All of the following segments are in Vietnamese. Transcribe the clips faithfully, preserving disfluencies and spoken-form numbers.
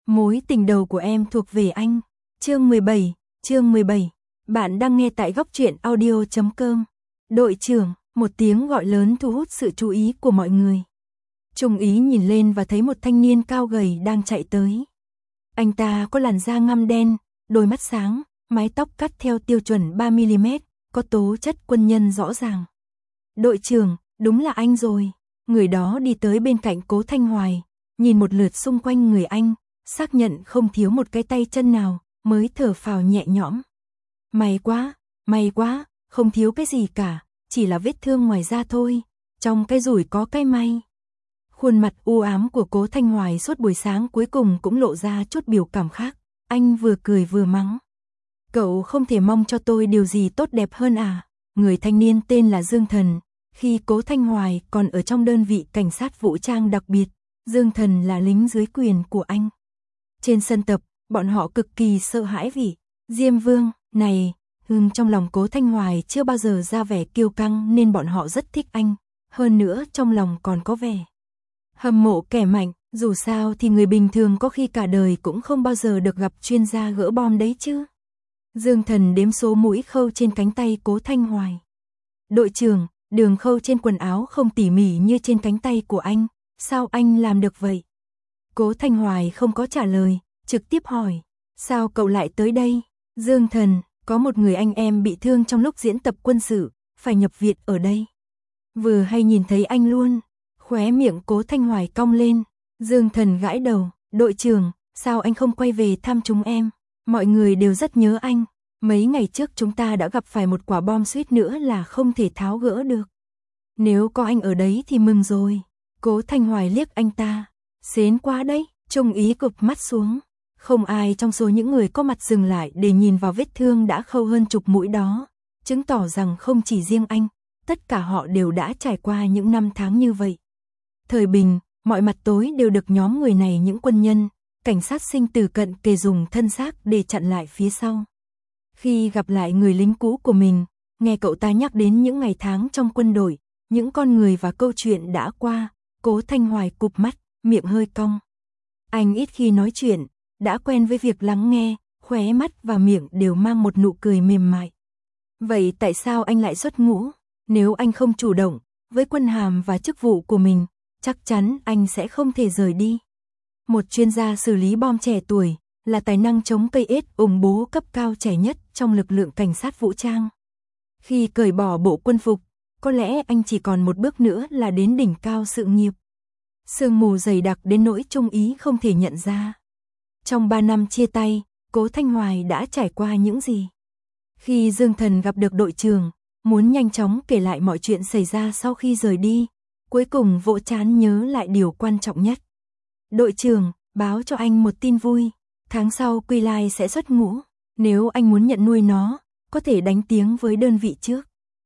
Mối tình đầu của em thuộc về anh. Chương mười bảy, chương mười bảy. Bạn đang nghe tại góc truyện audio chấm com. Đội trưởng, một tiếng gọi lớn thu hút sự chú ý của mọi người. Trung Ý nhìn lên và thấy một thanh niên cao gầy đang chạy tới. Anh ta có làn da ngăm đen, đôi mắt sáng, mái tóc cắt theo tiêu chuẩn ba mi li mét, có tố chất quân nhân rõ ràng. Đội trưởng, đúng là anh rồi. Người đó đi tới bên cạnh Cố Thanh Hoài, nhìn một lượt xung quanh người anh, xác nhận không thiếu một cái tay chân nào, mới thở phào nhẹ nhõm. May quá, may quá, không thiếu cái gì cả, chỉ là vết thương ngoài da thôi, trong cái rủi có cái may. Khuôn mặt u ám của Cố Thanh Hoài suốt buổi sáng cuối cùng cũng lộ ra chút biểu cảm khác, anh vừa cười vừa mắng. Cậu không thể mong cho tôi điều gì tốt đẹp hơn à? Người thanh niên tên là Dương Thần, khi Cố Thanh Hoài còn ở trong đơn vị cảnh sát vũ trang đặc biệt, Dương Thần là lính dưới quyền của anh. Trên sân tập, bọn họ cực kỳ sợ hãi vì Diêm Vương này, hưng trong lòng Cố Thanh Hoài chưa bao giờ ra vẻ kiêu căng nên bọn họ rất thích anh, hơn nữa trong lòng còn có vẻ hâm mộ kẻ mạnh, dù sao thì người bình thường có khi cả đời cũng không bao giờ được gặp chuyên gia gỡ bom đấy chứ. Dương Thần đếm số mũi khâu trên cánh tay Cố Thanh Hoài. Đội trưởng, đường khâu trên quần áo không tỉ mỉ như trên cánh tay của anh, sao anh làm được vậy? Cố Thanh Hoài không có trả lời, trực tiếp hỏi, sao cậu lại tới đây? Dương Thần, có một người anh em bị thương trong lúc diễn tập quân sự, phải nhập viện ở đây. Vừa hay nhìn thấy anh luôn, khóe miệng Cố Thanh Hoài cong lên. Dương Thần gãi đầu, đội trưởng, sao anh không quay về thăm chúng em? Mọi người đều rất nhớ anh, mấy ngày trước chúng ta đã gặp phải một quả bom suýt nữa là không thể tháo gỡ được. Nếu có anh ở đấy thì mừng rồi. Cố Thanh Hoài liếc anh ta, xến quá đấy. Trung Ý cụp mắt xuống, không ai trong số những người có mặt dừng lại để nhìn vào vết thương đã khâu hơn chục mũi đó, chứng tỏ rằng không chỉ riêng anh, tất cả họ đều đã trải qua những năm tháng như vậy. Thời bình, mọi mặt tối đều được nhóm người này những quân nhân, cảnh sát sinh từ cận kề dùng thân xác để chặn lại phía sau. Khi gặp lại người lính cũ của mình, nghe cậu ta nhắc đến những ngày tháng trong quân đội, những con người và câu chuyện đã qua, Cố Thanh Hoài cụp mắt, miệng hơi cong. Anh ít khi nói chuyện, đã quen với việc lắng nghe, khóe mắt và miệng đều mang một nụ cười mềm mại. Vậy tại sao anh lại xuất ngũ? Nếu anh không chủ động, với quân hàm và chức vụ của mình, chắc chắn anh sẽ không thể rời đi. Một chuyên gia xử lý bom trẻ tuổi, là tài năng chống cây ết ủng bố cấp cao trẻ nhất trong lực lượng cảnh sát vũ trang. Khi cởi bỏ bộ quân phục, có lẽ anh chỉ còn một bước nữa là đến đỉnh cao sự nghiệp. Sương mù dày đặc đến nỗi Trung Ý không thể nhận ra. Trong ba năm chia tay, Cố Thanh Hoài đã trải qua những gì? Khi Dương Thần gặp được đội trưởng, muốn nhanh chóng kể lại mọi chuyện xảy ra sau khi rời đi, cuối cùng vỗ trán nhớ lại điều quan trọng nhất. Đội trưởng, báo cho anh một tin vui, tháng sau Quy Lai sẽ xuất ngũ, nếu anh muốn nhận nuôi nó, có thể đánh tiếng với đơn vị trước.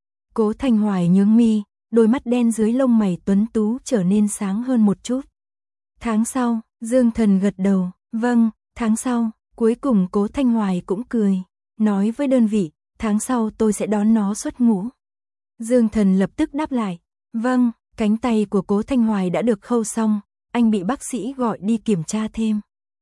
Cố Thanh Hoài nhướng mi, đôi mắt đen dưới lông mày tuấn tú trở nên sáng hơn một chút. Tháng sau, Dương Thần gật đầu, vâng, tháng sau, cuối cùng Cố Thanh Hoài cũng cười, nói với đơn vị, tháng sau tôi sẽ đón nó xuất ngũ. Dương Thần lập tức đáp lại, vâng, cánh tay của Cố Thanh Hoài đã được khâu xong, anh bị bác sĩ gọi đi kiểm tra thêm.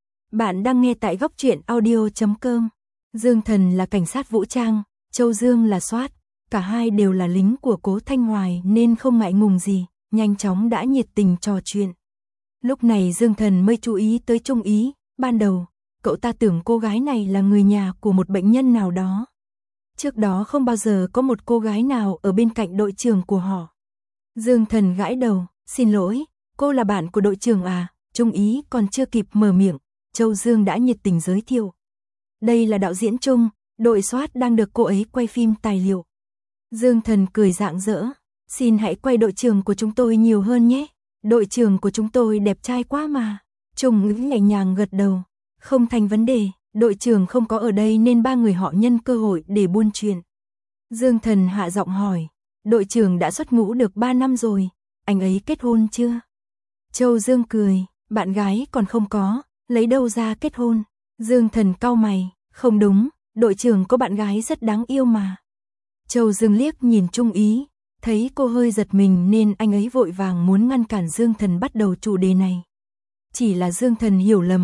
Bạn đang nghe tại góc truyện audio chấm com. Dương Thần là cảnh sát vũ trang, Châu Dương là soát, cả hai đều là lính của Cố Thanh Hoài nên không ngại ngùng gì, nhanh chóng đã nhiệt tình trò chuyện. Lúc này Dương Thần mới chú ý tới Trung Ý, ban đầu, cậu ta tưởng cô gái này là người nhà của một bệnh nhân nào đó. Trước đó không bao giờ có một cô gái nào ở bên cạnh đội trưởng của họ. Dương Thần gãi đầu, xin lỗi, cô là bạn của đội trưởng à? Trung Ý còn chưa kịp mở miệng, Châu Dương đã nhiệt tình giới thiệu. Đây là đạo diễn Trung, đội soát đang được cô ấy quay phim tài liệu. Dương Thần cười rạng rỡ, xin hãy quay đội trưởng của chúng tôi nhiều hơn nhé. Đội trưởng của chúng tôi đẹp trai quá mà. Trung Ý nhẹ nhàng gật đầu, không thành vấn đề, đội trưởng không có ở đây nên ba người họ nhân cơ hội để buôn chuyện. Dương Thần hạ giọng hỏi, đội trưởng đã xuất ngũ được ba năm rồi, anh ấy kết hôn chưa? Châu Dương cười, bạn gái còn không có, lấy đâu ra kết hôn? Dương Thần cau mày, không đúng, đội trưởng có bạn gái rất đáng yêu mà. Châu Dương liếc nhìn Trung Ý, thấy cô hơi giật mình nên anh ấy vội vàng muốn ngăn cản Dương Thần bắt đầu chủ đề này. Chỉ là Dương Thần hiểu lầm,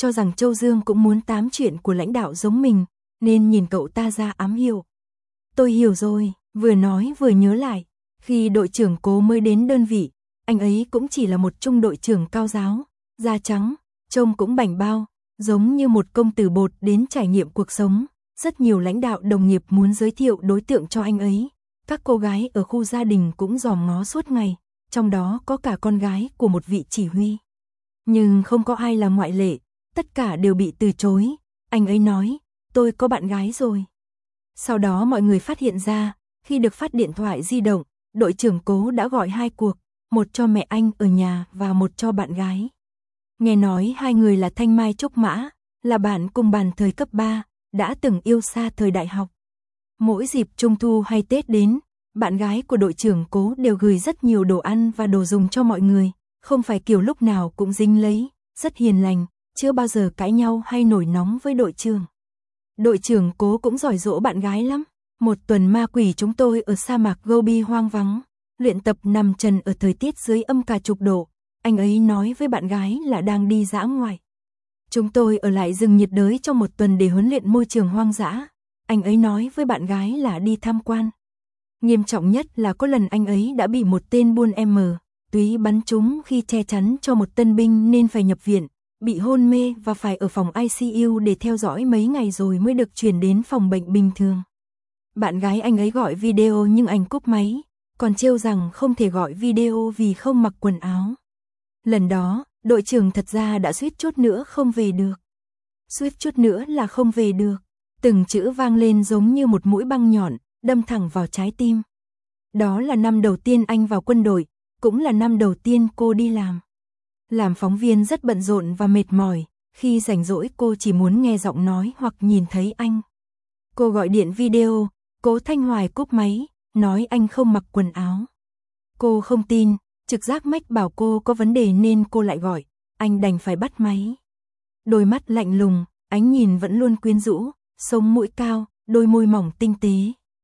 cho rằng Châu Dương cũng muốn tám chuyện của lãnh đạo giống mình, nên nhìn cậu ta ra ám hiệu. Tôi hiểu rồi, vừa nói vừa nhớ lại, khi đội trưởng Cố mới đến đơn vị, anh ấy cũng chỉ là một trung đội trưởng cao giáo, da trắng, trông cũng bảnh bao, giống như một công tử bột đến trải nghiệm cuộc sống. Rất nhiều lãnh đạo đồng nghiệp muốn giới thiệu đối tượng cho anh ấy. Các cô gái ở khu gia đình cũng dòm ngó suốt ngày, trong đó có cả con gái của một vị chỉ huy. Nhưng không có ai là ngoại lệ, tất cả đều bị từ chối. Anh ấy nói, tôi có bạn gái rồi. Sau đó mọi người phát hiện ra, khi được phát điện thoại di động, đội trưởng Cố đã gọi hai cuộc, một cho mẹ anh ở nhà và một cho bạn gái. Nghe nói hai người là Thanh Mai Trúc Mã, là bạn cùng bàn thời cấp ba, đã từng yêu xa thời đại học. Mỗi dịp Trung thu hay Tết đến, bạn gái của đội trưởng Cố đều gửi rất nhiều đồ ăn và đồ dùng cho mọi người, không phải kiểu lúc nào cũng dính lấy, rất hiền lành, chưa bao giờ cãi nhau hay nổi nóng với đội trưởng. Đội trưởng Cố cũng giỏi dỗ bạn gái lắm. Một tuần ma quỷ chúng tôi ở sa mạc Gobi hoang vắng, luyện tập nằm trần ở thời tiết dưới âm cả chục độ. Anh ấy nói với bạn gái là đang đi dã ngoại. Chúng tôi ở lại rừng nhiệt đới trong một tuần để huấn luyện môi trường hoang dã. Anh ấy nói với bạn gái là đi tham quan. Nghiêm trọng nhất là có lần anh ấy đã bị một tên buôn M túy bắn trúng khi che chắn cho một tân binh nên phải nhập viện, bị hôn mê và phải ở phòng I C U để theo dõi mấy ngày rồi mới được chuyển đến phòng bệnh bình thường. Bạn gái anh ấy gọi video nhưng anh cúp máy, còn trêu rằng không thể gọi video vì không mặc quần áo. Lần đó, đội trưởng thật ra đã suýt chút nữa không về được. Suýt chút nữa là không về được. Từng chữ vang lên giống như một mũi băng nhọn, đâm thẳng vào trái tim. Đó là năm đầu tiên anh vào quân đội, cũng là năm đầu tiên cô đi làm. Làm phóng viên rất bận rộn và mệt mỏi, khi rảnh rỗi cô chỉ muốn nghe giọng nói hoặc nhìn thấy anh. Cô gọi điện video, Cố Thanh Hoài cúp máy, nói anh không mặc quần áo. Cô không tin, trực giác mách bảo cô có vấn đề nên cô lại gọi, anh đành phải bắt máy. Đôi mắt lạnh lùng, ánh nhìn vẫn luôn quyến rũ, sống mũi cao, đôi môi mỏng tinh tế.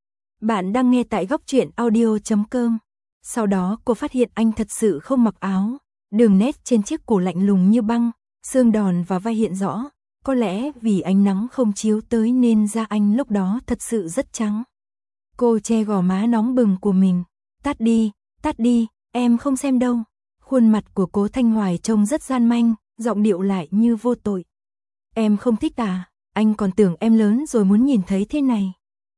Bạn đang nghe tại góc truyện audio chấm com. Sau đó cô phát hiện anh thật sự không mặc áo, đường nét trên chiếc cổ lạnh lùng như băng, xương đòn và vai hiện rõ. Có lẽ vì ánh nắng không chiếu tới nên da anh lúc đó thật sự rất trắng. Cô che gò má nóng bừng của mình. Tắt đi, tắt đi, em không xem đâu. Khuôn mặt của Cố Thanh Hoài trông rất gian manh, giọng điệu lại như vô tội. Em không thích à, anh còn tưởng em lớn rồi muốn nhìn thấy thế này.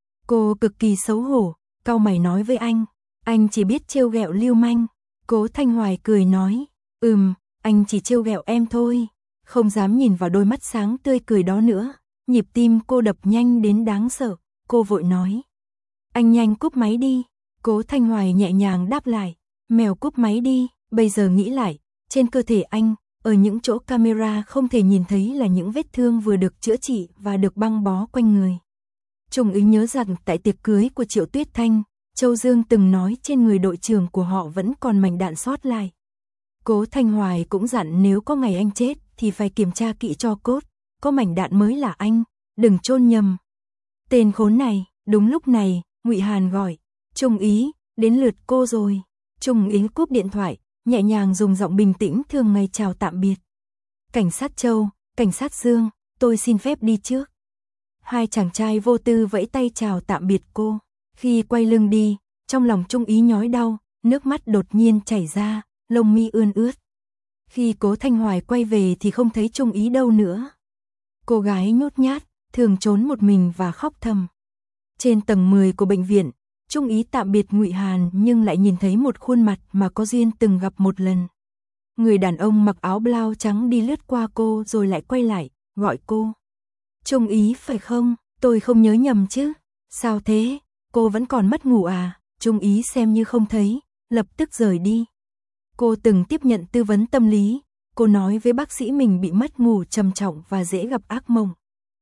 Cô cực kỳ xấu hổ, cau mày nói với anh. Anh chỉ biết trêu ghẹo lưu manh. Cố Thanh Hoài cười nói, ừm, anh chỉ trêu ghẹo em thôi. Không dám nhìn vào đôi mắt sáng tươi cười đó nữa. Nhịp tim cô đập nhanh đến đáng sợ. Cô vội nói, anh nhanh cúp máy đi. Cố Thanh Hoài nhẹ nhàng đáp lại, mèo cúp máy đi. Bây giờ nghĩ lại, trên cơ thể anh, ở những chỗ camera không thể nhìn thấy là những vết thương vừa được chữa trị và được băng bó quanh người. Trung úy nhớ rằng tại tiệc cưới của Triệu Tuyết Thanh, Châu Dương từng nói trên người đội trưởng của họ vẫn còn mảnh đạn sót lại. Cố Thanh Hoài cũng dặn nếu có ngày anh chết thì phải kiểm tra kỹ tro cốt, có mảnh đạn mới là anh, đừng chôn nhầm. Tên khốn này. Đúng lúc này, Ngụy Hàn gọi, Trung úy, đến lượt cô rồi. Trung úy cúp điện thoại, nhẹ nhàng dùng giọng bình tĩnh thường ngày chào tạm biệt. Cảnh sát Châu, cảnh sát Dương, tôi xin phép đi trước. Hai chàng trai vô tư vẫy tay chào tạm biệt cô. Khi quay lưng đi, trong lòng Trung úy nhói đau, nước mắt đột nhiên chảy ra, lông mi ươn ướt. Khi Cố Thanh Hoài quay về thì không thấy Trung úy đâu nữa. Cô gái nhút nhát, thường trốn một mình và khóc thầm. Trên tầng mười của bệnh viện, Trung úy tạm biệt Ngụy Hàn nhưng lại nhìn thấy một khuôn mặt mà có duyên từng gặp một lần. Người đàn ông mặc áo blau trắng đi lướt qua cô rồi lại quay lại, gọi cô. Trung úy phải không? Tôi không nhớ nhầm chứ? Sao thế? Cô vẫn còn mất ngủ à? Trung úy xem như không thấy, lập tức rời đi. Cô từng tiếp nhận tư vấn tâm lý, cô nói với bác sĩ mình bị mất ngủ trầm trọng và dễ gặp ác mộng.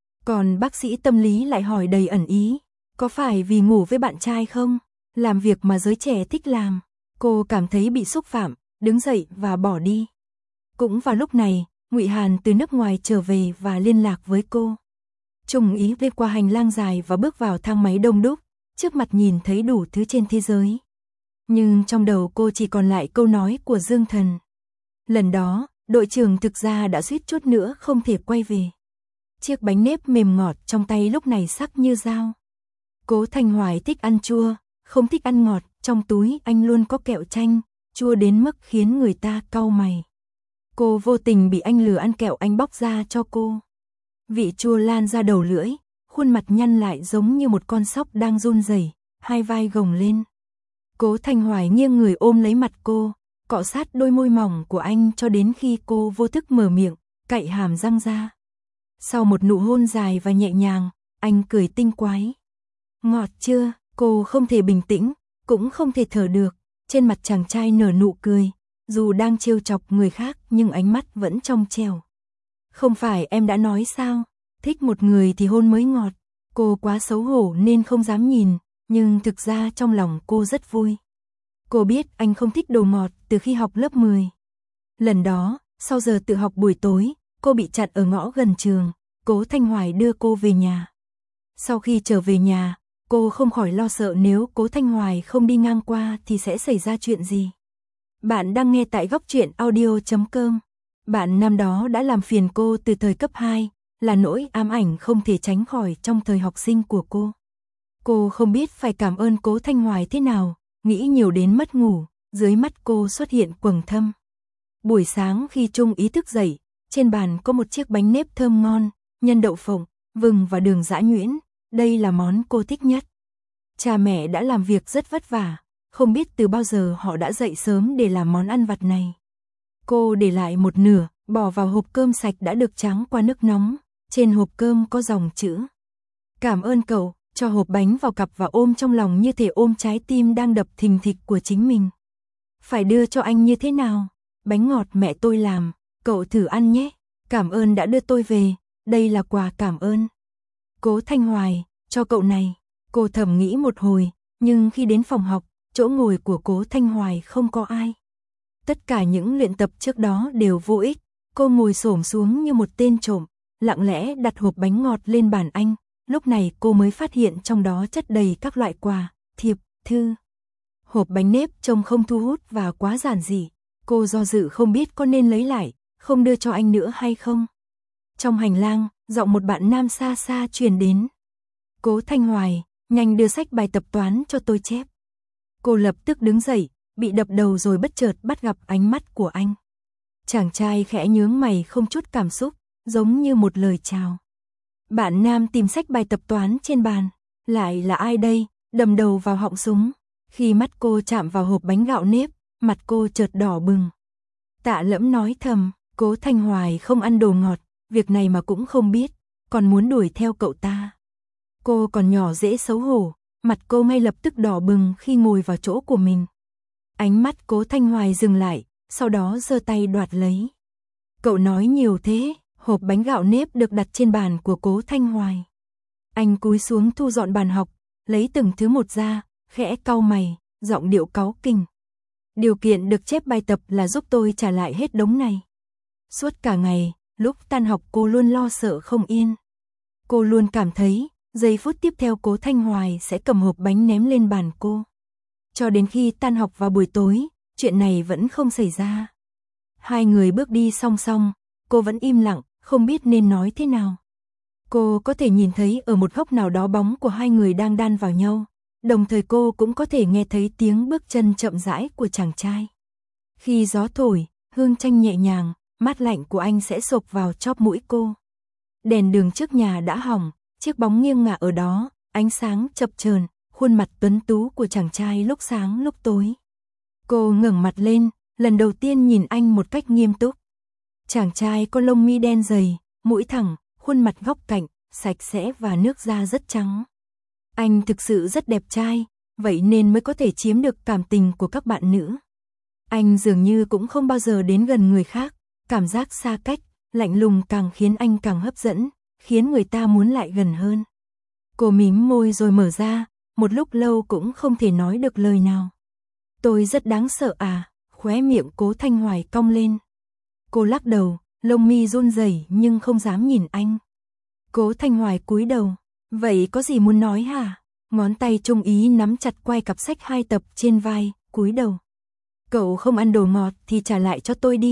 Còn bác sĩ tâm lý lại hỏi đầy ẩn ý, có phải vì ngủ với bạn trai không? Làm việc mà giới trẻ thích làm. Cô cảm thấy bị xúc phạm, đứng dậy và bỏ đi. Cũng vào lúc này, Ngụy Hàn từ nước ngoài trở về và liên lạc với cô. Trung úy đi qua hành lang dài và bước vào thang máy đông đúc, trước mặt nhìn thấy đủ thứ trên thế giới. Nhưng trong đầu cô chỉ còn lại câu nói của Dương Thần. Lần đó, đội trưởng thực ra đã suýt chút nữa không thể quay về. Chiếc bánh nếp mềm ngọt trong tay lúc này sắc như dao. Cố Thanh Hoài thích ăn chua, không thích ăn ngọt, trong túi anh luôn có kẹo chanh, chua đến mức khiến người ta cau mày. Cô vô tình bị anh lừa ăn kẹo anh bóc ra cho cô. Vị chua lan ra đầu lưỡi, khuôn mặt nhăn lại giống như một con sóc đang run rẩy, hai vai gồng lên. Cố Thanh Hoài nghiêng người ôm lấy mặt cô, cọ sát đôi môi mỏng của anh cho đến khi cô vô thức mở miệng, cạy hàm răng ra. Sau một nụ hôn dài và nhẹ nhàng, anh cười tinh quái. Ngọt chưa? Cô không thể bình tĩnh, cũng không thể thở được. Trên mặt chàng trai nở nụ cười, dù đang trêu chọc người khác nhưng ánh mắt vẫn trong trẻo. Không phải em đã nói sao, thích một người thì hôn mới ngọt. Cô quá xấu hổ nên không dám nhìn, nhưng thực ra trong lòng cô rất vui. Cô biết anh không thích đồ ngọt từ khi học lớp mười. Lần đó, sau giờ tự học buổi tối, cô bị chặn ở ngõ gần trường, Cố Thanh Hoài đưa cô về nhà. Sau khi trở về nhà, cô không khỏi lo sợ nếu Cố Thanh Hoài không đi ngang qua thì sẽ xảy ra chuyện gì. Bạn đang nghe tại góc truyện audio chấm com. Bạn năm đó đã làm phiền cô từ thời cấp hai, là nỗi ám ảnh không thể tránh khỏi trong thời học sinh của cô. Cô không biết phải cảm ơn Cố Thanh Hoài thế nào, nghĩ nhiều đến mất ngủ, dưới mắt cô xuất hiện quầng thâm. Buổi sáng khi Trung Ý thức dậy, trên bàn có một chiếc bánh nếp thơm ngon, nhân đậu phộng, vừng và đường giã nhuyễn, đây là món cô thích nhất. Cha mẹ đã làm việc rất vất vả, không biết từ bao giờ họ đã dậy sớm để làm món ăn vặt này. Cô để lại một nửa, bỏ vào hộp cơm sạch đã được tráng qua nước nóng, trên hộp cơm có dòng chữ. Cảm ơn cậu, cho hộp bánh vào cặp và ôm trong lòng như thể ôm trái tim đang đập thình thịch của chính mình. Phải đưa cho anh như thế nào? Bánh ngọt mẹ tôi làm, cậu thử ăn nhé. Cảm ơn đã đưa tôi về, đây là quà cảm ơn. Cố Thanh Hoài, cho cậu này. Cô thầm nghĩ một hồi, nhưng khi đến phòng học, chỗ ngồi của Cố Thanh Hoài không có ai. Tất cả những luyện tập trước đó đều vô ích, cô ngồi xổm xuống như một tên trộm, lặng lẽ đặt hộp bánh ngọt lên bàn anh, lúc này cô mới phát hiện trong đó chất đầy các loại quà, thiệp, thư. Hộp bánh nếp trông không thu hút và quá giản dị, cô do dự không biết có nên lấy lại, không đưa cho anh nữa hay không. Trong hành lang, giọng một bạn nam xa xa truyền đến. Cố Thanh Hoài, nhanh đưa sách bài tập toán cho tôi chép. Cô lập tức đứng dậy, bị đập đầu rồi bất chợt bắt gặp ánh mắt của anh. Chàng trai khẽ nhướng mày không chút cảm xúc, giống như một lời chào. Bạn nam tìm sách bài tập toán trên bàn, lại là ai đây, đầm đầu vào họng súng. Khi mắt cô chạm vào hộp bánh gạo nếp, mặt cô chợt đỏ bừng. Tạ Lẫm nói thầm, Cố Thanh Hoài không ăn đồ ngọt, việc này mà cũng không biết, còn muốn đuổi theo cậu ta. Cô còn nhỏ dễ xấu hổ, mặt cô ngay lập tức đỏ bừng khi ngồi vào chỗ của mình. Ánh mắt Cố Thanh Hoài dừng lại, sau đó giơ tay đoạt lấy. Cậu nói nhiều thế, hộp bánh gạo nếp được đặt trên bàn của Cố Thanh Hoài. Anh cúi xuống thu dọn bàn học, lấy từng thứ một ra, khẽ cau mày, giọng điệu cáu kỉnh. Điều kiện được chép bài tập là giúp tôi trả lại hết đống này. Suốt cả ngày, lúc tan học cô luôn lo sợ không yên. Cô luôn cảm thấy, giây phút tiếp theo Cố Thanh Hoài sẽ cầm hộp bánh ném lên bàn cô. Cho đến khi tan học vào buổi tối, chuyện này vẫn không xảy ra. Hai người bước đi song song, cô vẫn im lặng, không biết nên nói thế nào. Cô có thể nhìn thấy ở một góc nào đó bóng của hai người đang đan vào nhau, đồng thời cô cũng có thể nghe thấy tiếng bước chân chậm rãi của chàng trai. Khi gió thổi, hương chanh nhẹ nhàng, mát lạnh của anh sẽ xộc vào chóp mũi cô. Đèn đường trước nhà đã hỏng, chiếc bóng nghiêng ngả ở đó, ánh sáng chập chờn, khuôn mặt tuấn tú của chàng trai lúc sáng lúc tối. Cô ngẩng mặt lên, lần đầu tiên nhìn anh một cách nghiêm túc. Chàng trai có lông mi đen dày, mũi thẳng, khuôn mặt góc cạnh, sạch sẽ và nước da rất trắng. Anh thực sự rất đẹp trai, vậy nên mới có thể chiếm được cảm tình của các bạn nữ. Anh dường như cũng không bao giờ đến gần người khác, cảm giác xa cách, lạnh lùng càng khiến anh càng hấp dẫn, khiến người ta muốn lại gần hơn. Cô mím môi rồi mở ra, một lúc lâu cũng không thể nói được lời nào. Tôi rất đáng sợ à, khóe miệng Cố Thanh Hoài cong lên. Cô lắc đầu, lông mi run rẩy nhưng không dám nhìn anh. Cố Thanh Hoài cúi đầu, vậy có gì muốn nói hả? Ngón tay Trung Ý nắm chặt quai cặp sách hai tập trên vai, cúi đầu. Cậu không ăn đồ ngọt thì trả lại cho tôi đi.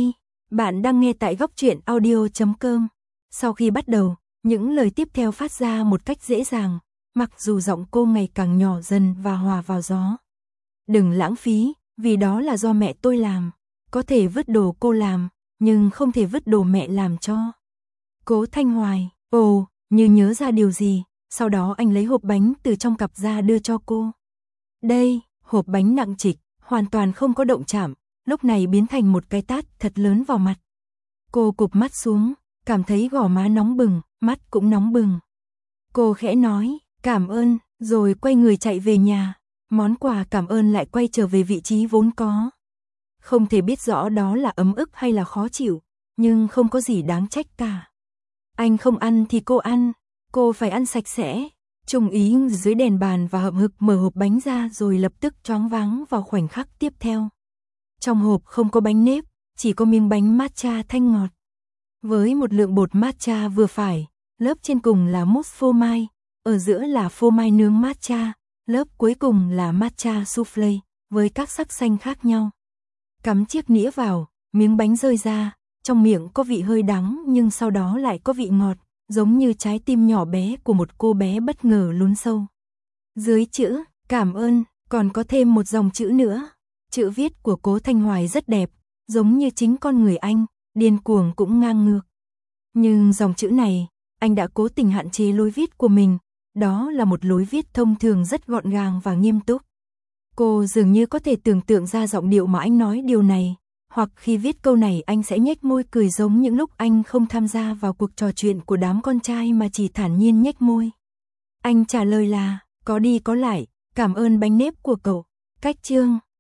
Bạn đang nghe tại góc truyện audio chấm com. Sau khi bắt đầu, những lời tiếp theo phát ra một cách dễ dàng, mặc dù giọng cô ngày càng nhỏ dần và hòa vào gió. Đừng lãng phí, vì đó là do mẹ tôi làm. Có thể vứt đồ cô làm, nhưng không thể vứt đồ mẹ làm cho. Cố Thanh Hoài, ồ, như nhớ ra điều gì, sau đó anh lấy hộp bánh từ trong cặp ra đưa cho cô. Đây, hộp bánh nặng trịch, hoàn toàn không có động chạm, lúc này biến thành một cái tát thật lớn vào mặt. Cô cụp mắt xuống, cảm thấy gò má nóng bừng, mắt cũng nóng bừng. Cô khẽ nói, cảm ơn, rồi quay người chạy về nhà. Món quà cảm ơn lại quay trở về vị trí vốn có. Không thể biết rõ đó là ấm ức hay là khó chịu, nhưng không có gì đáng trách cả. Anh không ăn thì cô ăn, cô phải ăn sạch sẽ. Trung Ý dưới đèn bàn và hậm hực mở hộp bánh ra rồi lập tức choáng váng vào khoảnh khắc tiếp theo. Trong hộp không có bánh nếp, chỉ có miếng bánh matcha thanh ngọt. Với một lượng bột matcha vừa phải, lớp trên cùng là mousse phô mai, ở giữa là phô mai nướng matcha, lớp cuối cùng là matcha soufflé, với các sắc xanh khác nhau. Cắm chiếc nĩa vào, miếng bánh rơi ra, trong miệng có vị hơi đắng nhưng sau đó lại có vị ngọt, giống như trái tim nhỏ bé của một cô bé bất ngờ lún sâu. Dưới chữ, cảm ơn, còn có thêm một dòng chữ nữa. Chữ viết của Cố Thanh Hoài rất đẹp, giống như chính con người anh, điên cuồng cũng ngang ngược. Nhưng dòng chữ này, anh đã cố tình hạn chế lối viết của mình, đó là một lối viết thông thường rất gọn gàng và nghiêm túc. Cô dường như có thể tưởng tượng ra giọng điệu mà anh nói điều này, hoặc khi viết câu này anh sẽ nhếch môi cười giống những lúc anh không tham gia vào cuộc trò chuyện của đám con trai mà chỉ thản nhiên nhếch môi. Anh trả lời là, có đi có lại, cảm ơn bánh nếp của cậu. Cách chương